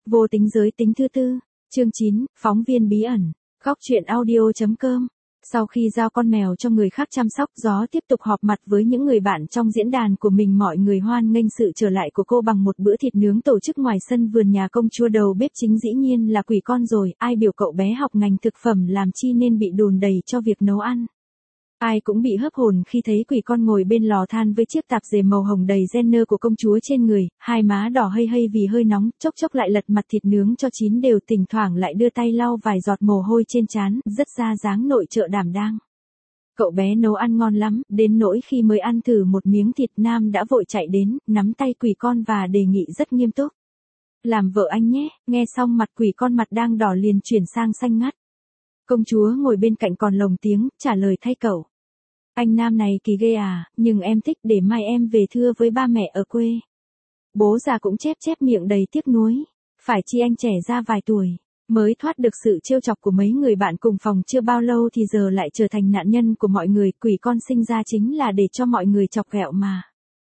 Vô tính giới tính thứ tư, chương 9, phóng viên bí ẩn, góc truyện audio.com. Sau khi giao con mèo cho người khác chăm sóc, Gió tiếp tục họp mặt với những người bạn trong diễn đàn của mình. Mọi người hoan nghênh sự trở lại của cô bằng một bữa thịt nướng tổ chức ngoài sân vườn nhà công chúa. Đầu bếp chính dĩ nhiên là Quỷ Con rồi, ai biểu cậu bé học ngành thực phẩm làm chi nên bị đùn đầy cho việc nấu ăn. Ai cũng bị hớp hồn khi thấy Quỷ Con ngồi bên lò than với chiếc tạp dề màu hồng đầy gen nơ của công chúa trên người, hai má đỏ hây hây vì hơi nóng, chốc chốc lại lật mặt thịt nướng cho chín đều, thỉnh thoảng lại đưa tay lau vài giọt mồ hôi trên trán, rất ra dáng nội trợ đảm đang. Cậu bé nấu ăn ngon lắm, đến nỗi khi mới ăn thử một miếng thịt, Nam đã vội chạy đến, nắm tay Quỷ Con và đề nghị rất nghiêm túc. Làm vợ anh nhé. Nghe xong mặt Quỷ Con mặt đang đỏ liền chuyển sang xanh ngắt. Công chúa ngồi bên cạnh còn lồng tiếng, trả lời thay cậu. Anh Nam này kỳ ghê à, nhưng em thích, để mai em về thưa với ba mẹ ở quê. Bố già cũng chép chép miệng đầy tiếc nuối. Phải chi anh trẻ ra vài tuổi, mới thoát được sự trêu chọc của mấy người bạn cùng phòng chưa bao lâu thì giờ lại trở thành nạn nhân của mọi người. Quỷ Con sinh ra chính là để cho mọi người chọc ghẹo mà.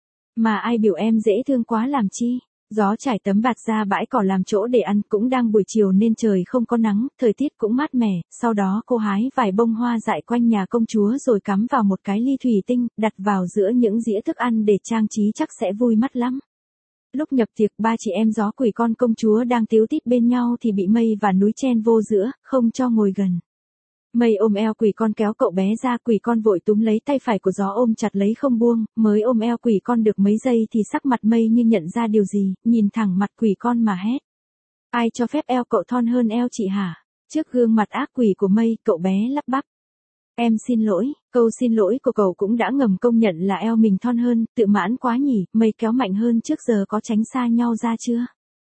Mà ai biểu em dễ thương quá làm chi. Gió trải tấm bạt ra bãi cỏ làm chỗ để ăn, cũng đang buổi chiều nên trời không có nắng, thời tiết cũng mát mẻ. Sau đó cô hái vài bông hoa dại quanh nhà công chúa rồi cắm vào một cái ly thủy tinh, đặt vào giữa những dĩa thức ăn để trang trí, chắc sẽ vui mắt lắm. Lúc nhập tiệc, ba chị em Gió, Quỷ Con, công chúa đang tíu tít bên nhau thì bị Mây và Núi chen vô giữa, không cho ngồi gần. Mây ôm eo Quỷ Con kéo cậu bé ra, Quỷ Con vội túm lấy tay phải của Gió ôm chặt lấy không buông, mới ôm eo Quỷ Con được mấy giây thì sắc mặt Mây như nhận ra điều gì, nhìn thẳng mặt Quỷ Con mà hét. Ai cho phép eo cậu thon hơn eo chị hả? Trước gương mặt ác quỷ của Mây, cậu bé lắp bắp. Em xin lỗi. Câu xin lỗi của cậu cũng đã ngầm công nhận là eo mình thon hơn, tự mãn quá nhỉ. Mây kéo mạnh hơn, trước giờ có tránh xa nhau ra chưa?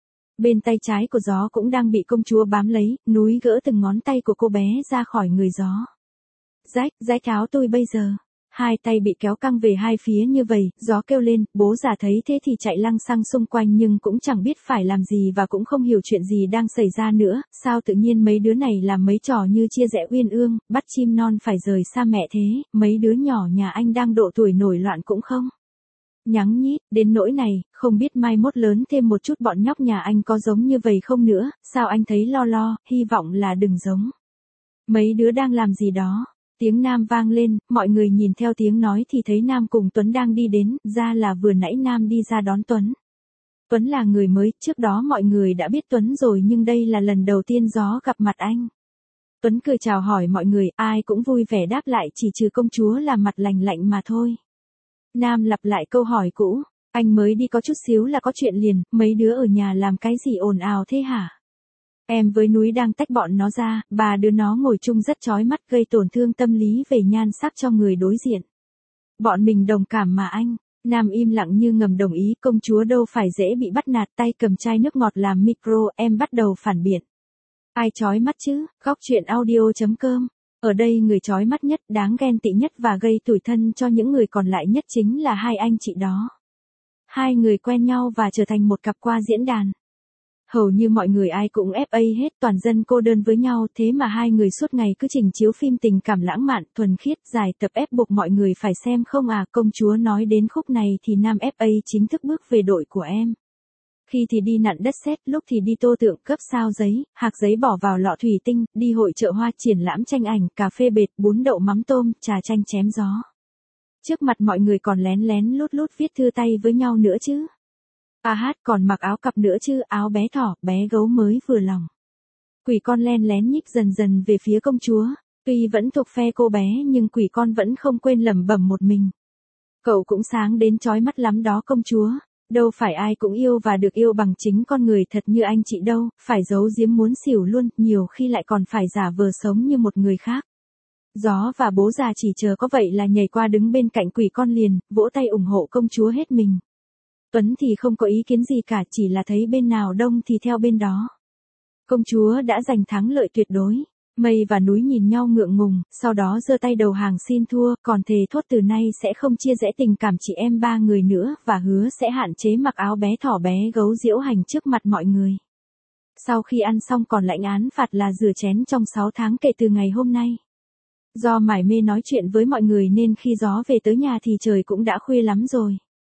Bên tay trái của Gió cũng đang bị công chúa bám lấy, Núi gỡ từng ngón tay của cô bé ra khỏi người Gió. Rách tháo tôi bây giờ. Hai tay bị kéo căng về hai phía như vậy, Gió kêu lên, bố già thấy thế thì chạy lăng xăng xung quanh nhưng cũng chẳng biết phải làm gì và cũng không hiểu chuyện gì đang xảy ra nữa. Sao tự nhiên mấy đứa này làm mấy trò như chia rẽ uyên ương, bắt chim non phải rời xa mẹ thế, mấy đứa nhỏ nhà anh đang độ tuổi nổi loạn cũng không nhắng nhít, đến nỗi này, không biết mai mốt lớn thêm một chút bọn nhóc nhà anh có giống như vậy không nữa. Sao anh thấy lo, hy vọng là đừng giống. Mấy đứa đang làm gì đó? Tiếng Nam vang lên, mọi người nhìn theo tiếng nói thì thấy Nam cùng Tuấn đang đi đến, ra là vừa nãy Nam đi ra đón Tuấn. Tuấn là người mới, trước đó mọi người đã biết Tuấn rồi nhưng đây là lần đầu tiên Gió gặp mặt anh. Tuấn cười chào hỏi mọi người, ai cũng vui vẻ đáp lại, chỉ trừ công chúa là mặt lạnh lạnh mà thôi. Nam lặp lại câu hỏi cũ, anh mới đi có chút xíu là có chuyện liền, mấy đứa ở nhà làm cái gì ồn ào thế hả? Em với Núi đang tách bọn nó ra, ba đứa nó ngồi chung rất chói mắt, gây tổn thương tâm lý về nhan sắc cho người đối diện. Bọn mình đồng cảm mà anh. Nam im lặng như ngầm đồng ý, công chúa đâu phải dễ bị bắt nạt, tay cầm chai nước ngọt làm micro, em bắt đầu phản biện. Ai chói mắt chứ, góc truyện audio.com. Ở đây người chói mắt nhất, đáng ghen tị nhất và gây tủi thân cho những người còn lại nhất chính là hai anh chị đó. Hai người quen nhau và trở thành một cặp qua diễn đàn. Hầu như mọi người ai cũng FA hết, toàn dân cô đơn với nhau, thế mà hai người suốt ngày cứ trình chiếu phim tình cảm lãng mạn, thuần khiết, dài tập ép buộc mọi người phải xem không à. Công chúa nói đến khúc này thì Nam FA chính thức bước về đội của em. Khi thì đi nặn đất sét, lúc thì đi tô tượng, cấp sao giấy, hạc giấy bỏ vào lọ thủy tinh, đi hội chợ hoa, triển lãm tranh ảnh, cà phê bệt, bún đậu mắm tôm, trà chanh chém gió. Trước mặt mọi người còn lén lén lút lút viết thư tay với nhau nữa chứ. Còn mặc áo cặp nữa chứ, áo bé thỏ, bé gấu mới vừa lòng. Quỷ Con len lén nhích dần dần về phía công chúa, tuy vẫn thuộc phe cô bé nhưng Quỷ Con vẫn không quên lẩm bẩm một mình. Cậu cũng sáng đến chói mắt lắm đó công chúa, đâu phải ai cũng yêu và được yêu bằng chính con người thật như anh chị đâu, phải giấu giếm muốn xỉu luôn, nhiều khi lại còn phải giả vờ sống như một người khác. Gió và bố già chỉ chờ có vậy là nhảy qua đứng bên cạnh Quỷ Con liền, vỗ tay ủng hộ công chúa hết mình. Tuấn thì không có ý kiến gì cả, chỉ là thấy bên nào đông thì theo bên đó. Công chúa đã giành thắng lợi tuyệt đối. Mây và Núi nhìn nhau ngượng ngùng, sau đó giơ tay đầu hàng xin thua, còn thề thốt từ nay sẽ không chia rẽ tình cảm chị em ba người nữa và hứa sẽ hạn chế mặc áo bé thỏ bé gấu diễu hành trước mặt mọi người. Sau khi ăn xong còn lãnh án phạt là rửa chén trong 6 tháng kể từ ngày hôm nay. Do mải mê nói chuyện với mọi người nên khi Gió về tới nhà thì trời cũng đã khuya lắm rồi.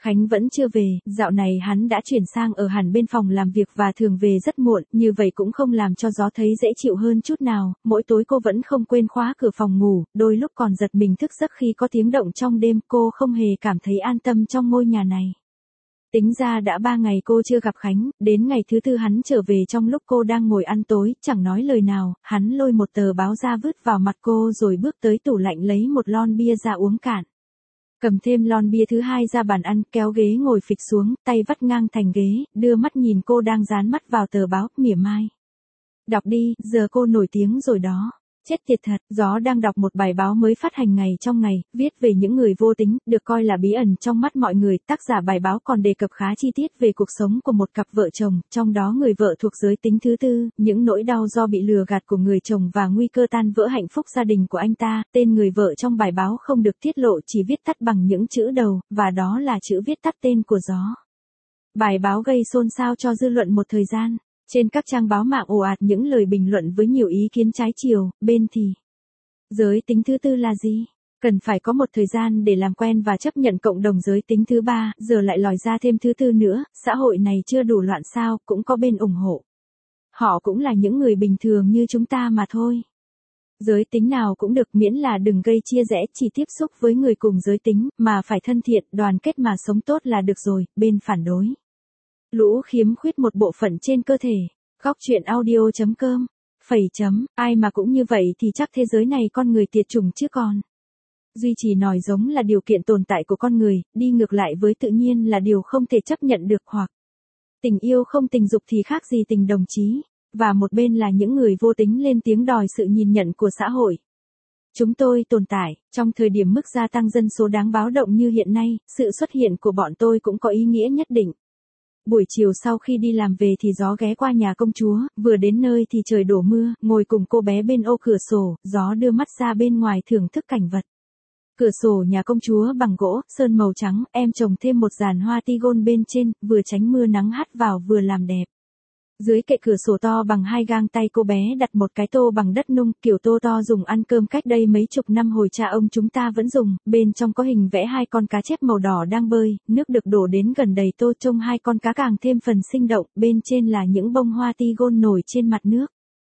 Khánh vẫn chưa về, dạo này hắn đã chuyển sang ở hẳn bên phòng làm việc và thường về rất muộn, như vậy cũng không làm cho Gió thấy dễ chịu hơn chút nào, mỗi tối cô vẫn không quên khóa cửa phòng ngủ, đôi lúc còn giật mình thức giấc khi có tiếng động trong đêm, cô không hề cảm thấy an tâm trong ngôi nhà này. Tính ra đã 3 ngày cô chưa gặp Khánh, đến ngày thứ tư hắn trở về trong lúc cô đang ngồi ăn tối, chẳng nói lời nào, hắn lôi một tờ báo ra vứt vào mặt cô rồi bước tới tủ lạnh lấy một lon bia ra uống cạn. Cầm thêm lon bia thứ hai ra bàn ăn, kéo ghế ngồi phịch xuống, tay vắt ngang thành ghế, đưa mắt nhìn cô đang dán mắt vào tờ báo, mỉa mai. Đọc đi, giờ cô nổi tiếng rồi đó. Chết tiệt thật, Gió đang đọc một bài báo mới phát hành ngày trong ngày, viết về những người vô tính, được coi là bí ẩn trong mắt mọi người. Tác giả bài báo còn đề cập khá chi tiết về cuộc sống của một cặp vợ chồng, trong đó người vợ thuộc giới tính thứ tư, những nỗi đau do bị lừa gạt của người chồng và nguy cơ tan vỡ hạnh phúc gia đình của anh ta. Tên người vợ trong bài báo không được tiết lộ, chỉ viết tắt bằng những chữ đầu, và đó là chữ viết tắt tên của Gió. Bài báo gây xôn xao cho dư luận một thời gian. Trên các trang báo mạng ồ ạt những lời bình luận với nhiều ý kiến trái chiều, bên thì giới tính thứ tư là gì? Cần phải có một thời gian để làm quen và chấp nhận cộng đồng giới tính thứ ba, giờ lại lòi ra thêm thứ tư nữa, xã hội này chưa đủ loạn sao, cũng có bên ủng hộ. Họ cũng là những người bình thường như chúng ta mà thôi. Giới tính nào cũng được miễn là đừng gây chia rẽ, chỉ tiếp xúc với người cùng giới tính, mà phải thân thiện, đoàn kết mà sống tốt là được rồi, bên phản đối. Lũ khiếm khuyết một bộ phận trên cơ thể. Góc chuyện audio.com. Ai mà cũng như vậy thì chắc thế giới này con người tiệt chủng chứ còn. Duy trì nòi giống là điều kiện tồn tại của con người, đi ngược lại với tự nhiên là điều không thể chấp nhận được hoặc tình yêu không tình dục thì khác gì tình đồng chí. Và một bên là những người vô tính lên tiếng đòi sự nhìn nhận của xã hội. Chúng tôi tồn tại, trong thời điểm mức gia tăng dân số đáng báo động như hiện nay, sự xuất hiện của bọn tôi cũng có ý nghĩa nhất định. Buổi chiều sau khi đi làm về thì Gió ghé qua nhà công chúa, vừa đến nơi thì trời đổ mưa, ngồi cùng cô bé bên ô cửa sổ, Gió đưa mắt ra bên ngoài thưởng thức cảnh vật. Cửa sổ nhà công chúa bằng gỗ, sơn màu trắng, em trồng thêm một dàn hoa tigon bên trên, vừa tránh mưa nắng hắt vào vừa làm đẹp. Dưới kệ cửa sổ to bằng 2 gang tay cô bé đặt một cái tô bằng đất nung, kiểu tô to dùng ăn cơm cách đây mấy chục năm hồi cha ông chúng ta vẫn dùng, bên trong có hình vẽ 2 con cá chép màu đỏ đang bơi, nước được đổ đến gần đầy tô, trông 2 con cá càng thêm phần sinh động, bên trên là những bông hoa tigon nổi trên mặt nước.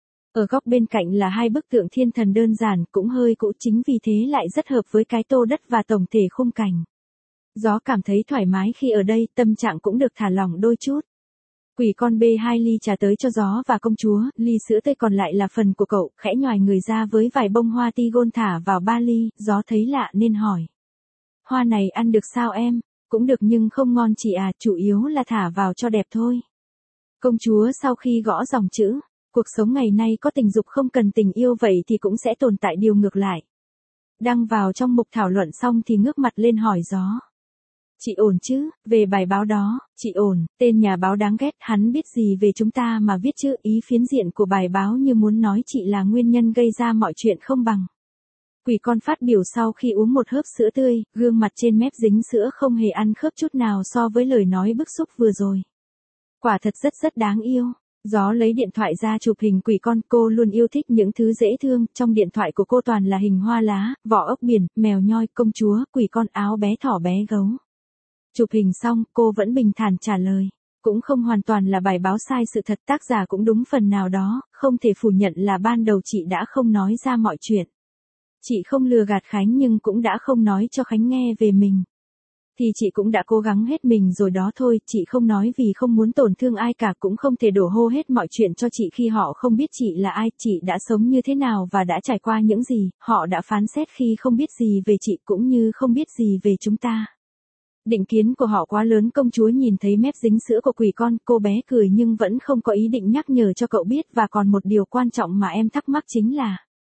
Ở góc bên cạnh là 2 bức tượng thiên thần đơn giản, cũng hơi cũ, chính vì thế lại rất hợp với cái tô đất và tổng thể khung cảnh. Gió cảm thấy thoải mái khi ở đây, tâm trạng cũng được thả lỏng đôi chút. Quỷ con bê 2 ly trà tới cho Gió và công chúa, ly sữa tươi còn lại là phần của cậu, khẽ nhoài người ra với vài bông hoa tigon thả vào 3 ly, Gió thấy lạ nên hỏi. Hoa này ăn được sao em? Cũng được nhưng không ngon chị à, chủ yếu là thả vào cho đẹp thôi. Công chúa sau khi gõ dòng chữ, cuộc sống ngày nay có tình dục không cần tình yêu vậy thì cũng sẽ tồn tại điều ngược lại. Đăng vào trong mục thảo luận xong thì ngước mặt lên hỏi Gió. Chị ổn chứ, về bài báo đó, chị ổn, tên nhà báo đáng ghét, hắn biết gì về chúng ta mà viết chứ, ý phiến diện của bài báo như muốn nói chị là nguyên nhân gây ra mọi chuyện không bằng. Quỷ con phát biểu sau khi uống một hớp sữa tươi, gương mặt trên mép dính sữa không hề ăn khớp chút nào so với lời nói bức xúc vừa rồi. Quả thật rất đáng yêu. Gió lấy điện thoại ra chụp hình quỷ con, cô luôn yêu thích những thứ dễ thương, trong điện thoại của cô toàn là hình hoa lá, vỏ ốc biển, mèo nhoi, công chúa, quỷ con, áo bé thỏ bé gấu. Chụp hình xong, cô vẫn bình thản trả lời. Cũng không hoàn toàn là bài báo sai sự thật, tác giả cũng đúng phần nào đó, không thể phủ nhận là ban đầu chị đã không nói ra mọi chuyện. Chị không lừa gạt Khánh nhưng cũng đã không nói cho Khánh nghe về mình. Thì chị cũng đã cố gắng hết mình rồi đó thôi, chị không nói vì không muốn tổn thương ai cả, cũng không thể đổ hô hết mọi chuyện cho chị khi họ không biết chị là ai, chị đã sống như thế nào và đã trải qua những gì, họ đã phán xét khi không biết gì về chị cũng như không biết gì về chúng ta. Định kiến của họ quá lớn. Công chúa nhìn thấy mép dính sữa của quỷ con, cô bé cười nhưng vẫn không có ý định nhắc nhở cho cậu biết, và còn một điều quan trọng mà em thắc mắc chính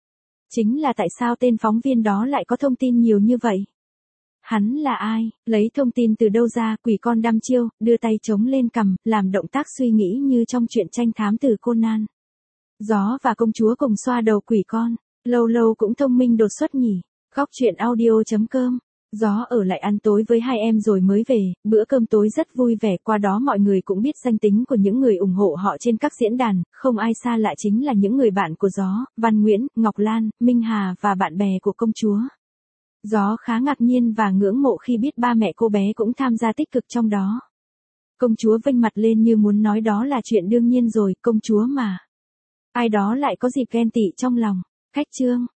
là tại sao tên phóng viên đó lại có thông tin nhiều như vậy? Hắn là ai? Lấy thông tin từ đâu ra? Quỷ con đăm chiêu, đưa tay chống lên cằm, làm động tác suy nghĩ như trong truyện tranh thám tử Conan. Gió và công chúa cùng xoa đầu quỷ con, lâu lâu cũng thông minh đột xuất nhỉ. Góc chuyện audio.com. Gió ở lại ăn tối với 2 em rồi mới về, bữa cơm tối rất vui vẻ, qua đó mọi người cũng biết danh tính của những người ủng hộ họ trên các diễn đàn, không ai xa lạ chính là những người bạn của Gió, Văn Nguyễn, Ngọc Lan, Minh Hà và bạn bè của công chúa. Gió khá ngạc nhiên và ngưỡng mộ khi biết ba mẹ cô bé cũng tham gia tích cực trong đó. Công chúa vênh mặt lên như muốn nói đó là chuyện đương nhiên rồi, công chúa mà. Ai đó lại có dịp ghen tị trong lòng. Khách trương.